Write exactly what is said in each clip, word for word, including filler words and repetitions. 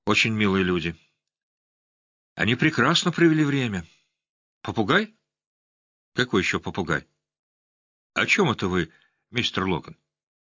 Очень милые люди. Они прекрасно провели время. Попугай? Какой еще попугай? О чем это вы, мистер Логан?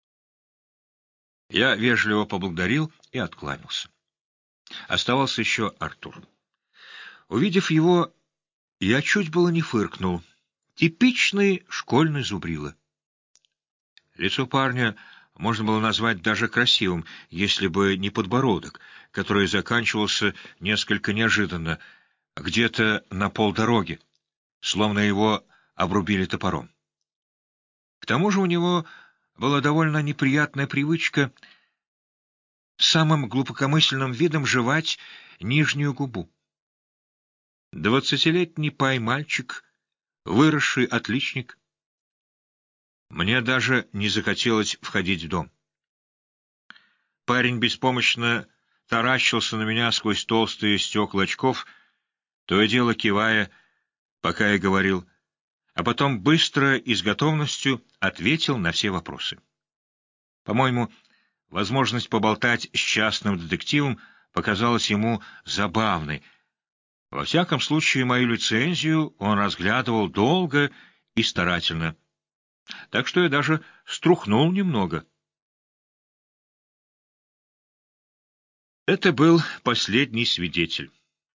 Я вежливо поблагодарил и откланялся. Оставался еще Артур. Увидев его, я чуть было не фыркнул. Типичный школьный зубрила. Лицо парня можно было назвать даже красивым, если бы не подбородок, который заканчивался несколько неожиданно, где-то на полдороги, словно его обрубили топором. К тому же у него была довольно неприятная привычка самым глубокомысленным видом жевать нижнюю губу. Двадцатилетний пай-мальчик, выросший отличник. Мне даже не захотелось входить в дом. Парень беспомощно таращился на меня сквозь толстые стекла очков, то и дело кивая, пока я говорил, а потом быстро и с готовностью ответил на все вопросы. По-моему, возможность поболтать с частным детективом показалась ему забавной. Во всяком случае, мою лицензию он разглядывал долго и старательно, так что я даже струхнул немного. Это был последний свидетель.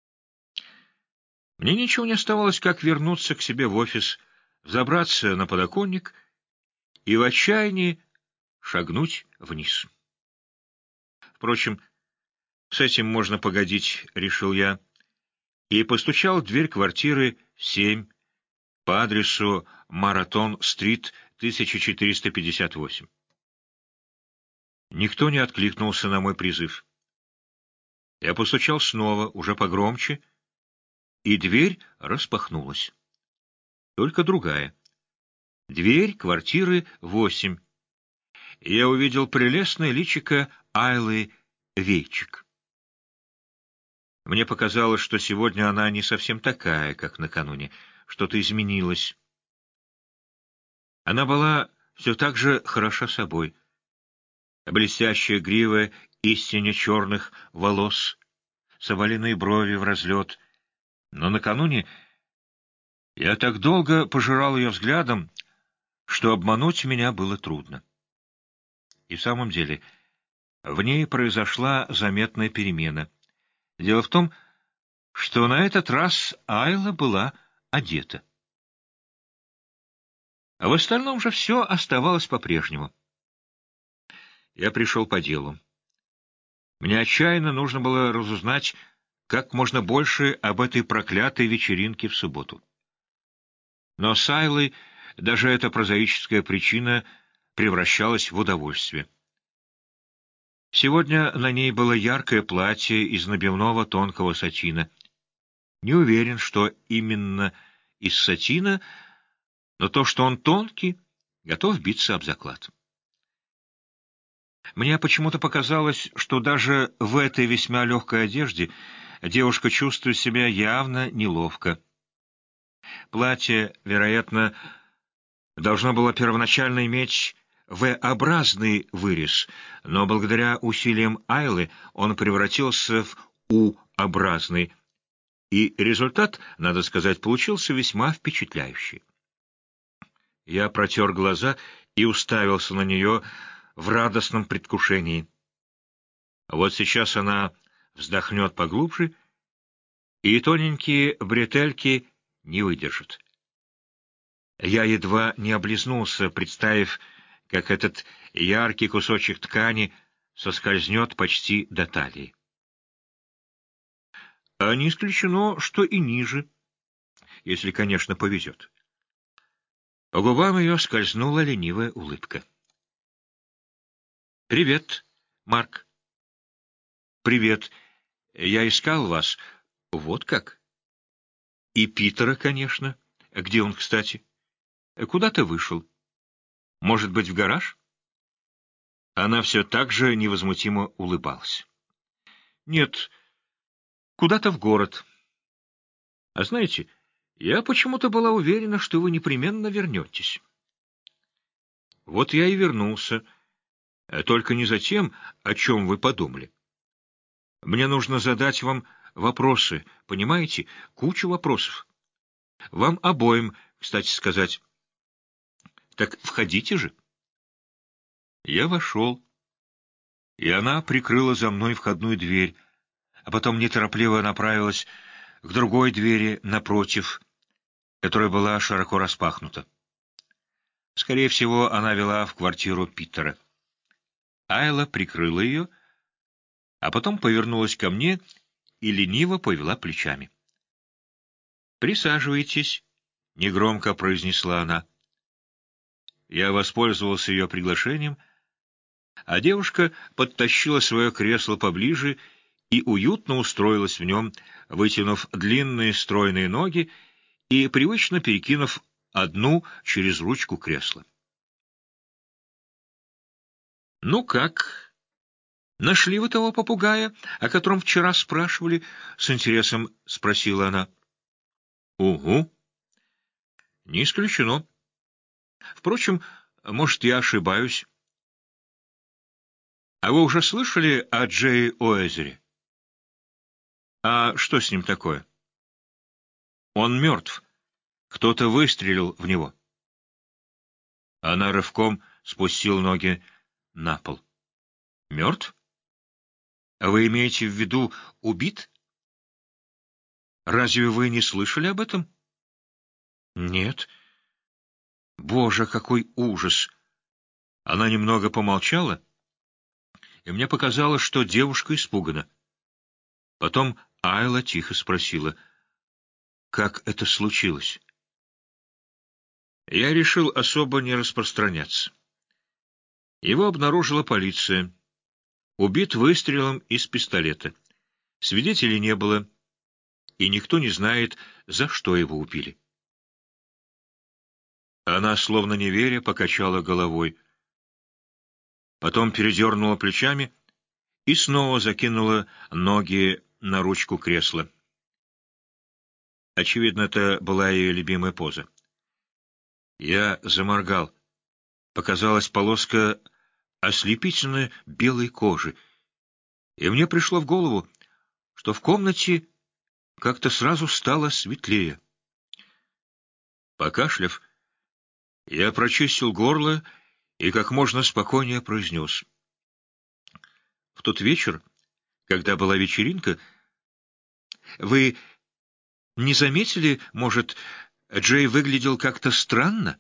Мне ничего не оставалось, как вернуться к себе в офис, забраться на подоконник и в отчаянии шагнуть вниз. Впрочем, с этим можно погодить, решил я, и постучал в дверь квартиры семь по адресу Маратон-стрит, тысяча четыреста пятьдесят восемь. Никто не откликнулся на мой призыв. Я постучал снова, уже погромче, и дверь распахнулась. Только другая. Дверь квартиры восемь. И я увидел прелестное личико Айлы Вейчик. Мне показалось, что сегодня она не совсем такая, как накануне. Что-то изменилось. Она была все так же хороша собой. Блестящая грива истинно черных волос, соболиные брови в разлет. Но накануне я так долго пожирал ее взглядом, что обмануть меня было трудно. И в самом деле, в ней произошла заметная перемена. Дело в том, что на этот раз Айла была одета. А в остальном же все оставалось по-прежнему. Я пришел по делу. Мне отчаянно нужно было разузнать как можно больше об этой проклятой вечеринке в субботу. Но с Айлой даже эта прозаическая причина превращалась в удовольствие. Сегодня на ней было яркое платье из набивного тонкого сатина. Не уверен, что именно из сатина, но то, что он тонкий, готов биться об заклад. Мне почему-то показалось, что даже в этой весьма легкой одежде девушка чувствует себя явно неловко. Платье, вероятно, должно было первоначально иметь V-образный вырез, но благодаря усилиям Айлы он превратился в U-образный, и результат, надо сказать, получился весьма впечатляющий. Я протер глаза и уставился на нее в радостном предвкушении. Вот сейчас она вздохнет поглубже, и тоненькие бретельки не выдержат. Я едва не облизнулся, представив, как этот яркий кусочек ткани соскользнет почти до талии. А не исключено, что и ниже, если, конечно, повезет. По губам ее скользнула ленивая улыбка. «Привет, Марк». «Привет. Я искал вас. Вот как?» «И Питера, конечно. Где он, кстати? Куда ты вышел? Может быть, в гараж?» Она все так же невозмутимо улыбалась. «Нет, куда-то в город. А знаете, я почему-то была уверена, что вы непременно вернетесь». «Вот я и вернулся. Только не за тем, о чем вы подумали. Мне нужно задать вам вопросы, понимаете? Кучу вопросов. Вам обоим, кстати сказать. Так входите же. Я вошел, и она прикрыла за мной входную дверь, а потом неторопливо направилась к другой двери напротив, которая была широко распахнута. Скорее всего, она вела в квартиру Питера. Айла прикрыла ее, а потом повернулась ко мне и лениво повела плечами. «Присаживайтесь», — негромко произнесла она. Я воспользовался ее приглашением, а девушка подтащила свое кресло поближе и уютно устроилась в нем, вытянув длинные стройные ноги и привычно перекинув одну через ручку кресла. «Ну как? Нашли вы того попугая, о котором вчера спрашивали?» — с интересом спросила она. «Угу. Не исключено. Впрочем, может, я ошибаюсь. А вы уже слышали о Джее Оэзере? А что с ним такое? Он мертв. Кто-то выстрелил в него». Она рывком спустила ноги на пол. «Мертв? А вы имеете в виду убит? Разве вы не слышали об этом?» «Нет». «Боже, какой ужас!» Она немного помолчала, и мне показалось, что девушка испугана. Потом Айла тихо спросила, как это случилось. Я решил особо не распространяться. Его обнаружила полиция. Убит выстрелом из пистолета. Свидетелей не было, и никто не знает, за что его убили. Она, словно не веря, покачала головой. Потом передернула плечами и снова закинула ноги на ручку кресла. Очевидно, это была ее любимая поза. Я заморгал. Показалась полоска ослепительной белой кожи, и мне пришло в голову, что в комнате как-то сразу стало светлее. Покашляв, я прочистил горло и как можно спокойнее произнес. В тот вечер, когда была вечеринка, вы не заметили, может, Джей выглядел как-то странно?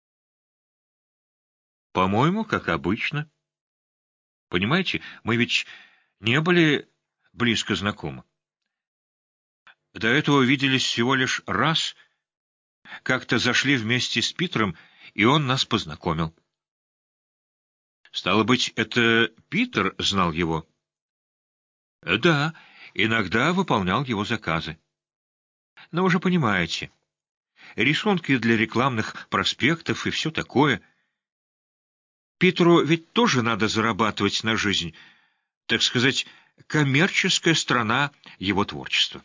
По-моему, как обычно. Понимаете, мы ведь не были близко знакомы. До этого виделись всего лишь раз, как-то зашли вместе с Питером, и он нас познакомил. Стало быть, это Питер знал его? Да, иногда выполнял его заказы. Но вы же понимаете, рисунки для рекламных проспектов и все такое. Питеру ведь тоже надо зарабатывать на жизнь, так сказать, коммерческая сторона его творчества.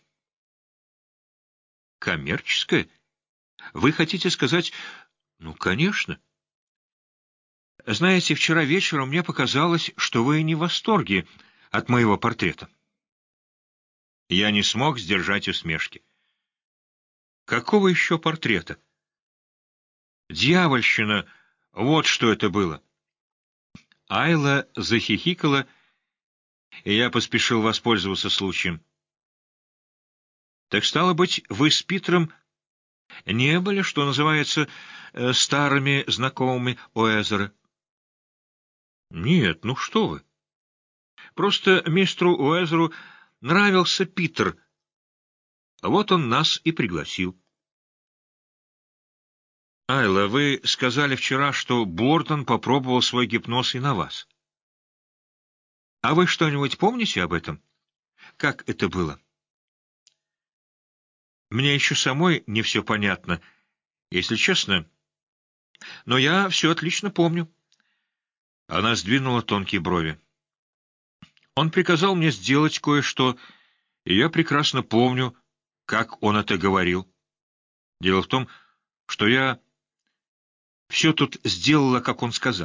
Коммерческая? Вы хотите сказать... Ну, конечно. Знаете, вчера вечером мне показалось, что вы не в восторге от моего портрета. Я не смог сдержать усмешки. Какого еще портрета? Дьявольщина, вот что это было. Айла захихикала, и я поспешил воспользоваться случаем. Так стало быть, вы с Питером не были, что называется, э, старыми знакомыми Оэзера? Нет, ну что вы. Просто мистеру Уэзеру нравился Питер. Вот он нас и пригласил. Айла, вы сказали вчера, что Бортон попробовал свой гипноз и на вас. А вы что-нибудь помните об этом? Как это было? Мне еще самой не все понятно, если честно, но я все отлично помню. Она сдвинула тонкие брови. Он приказал мне сделать кое-что, и я прекрасно помню, как он это говорил. Дело в том, что я все тут сделала, как он сказал.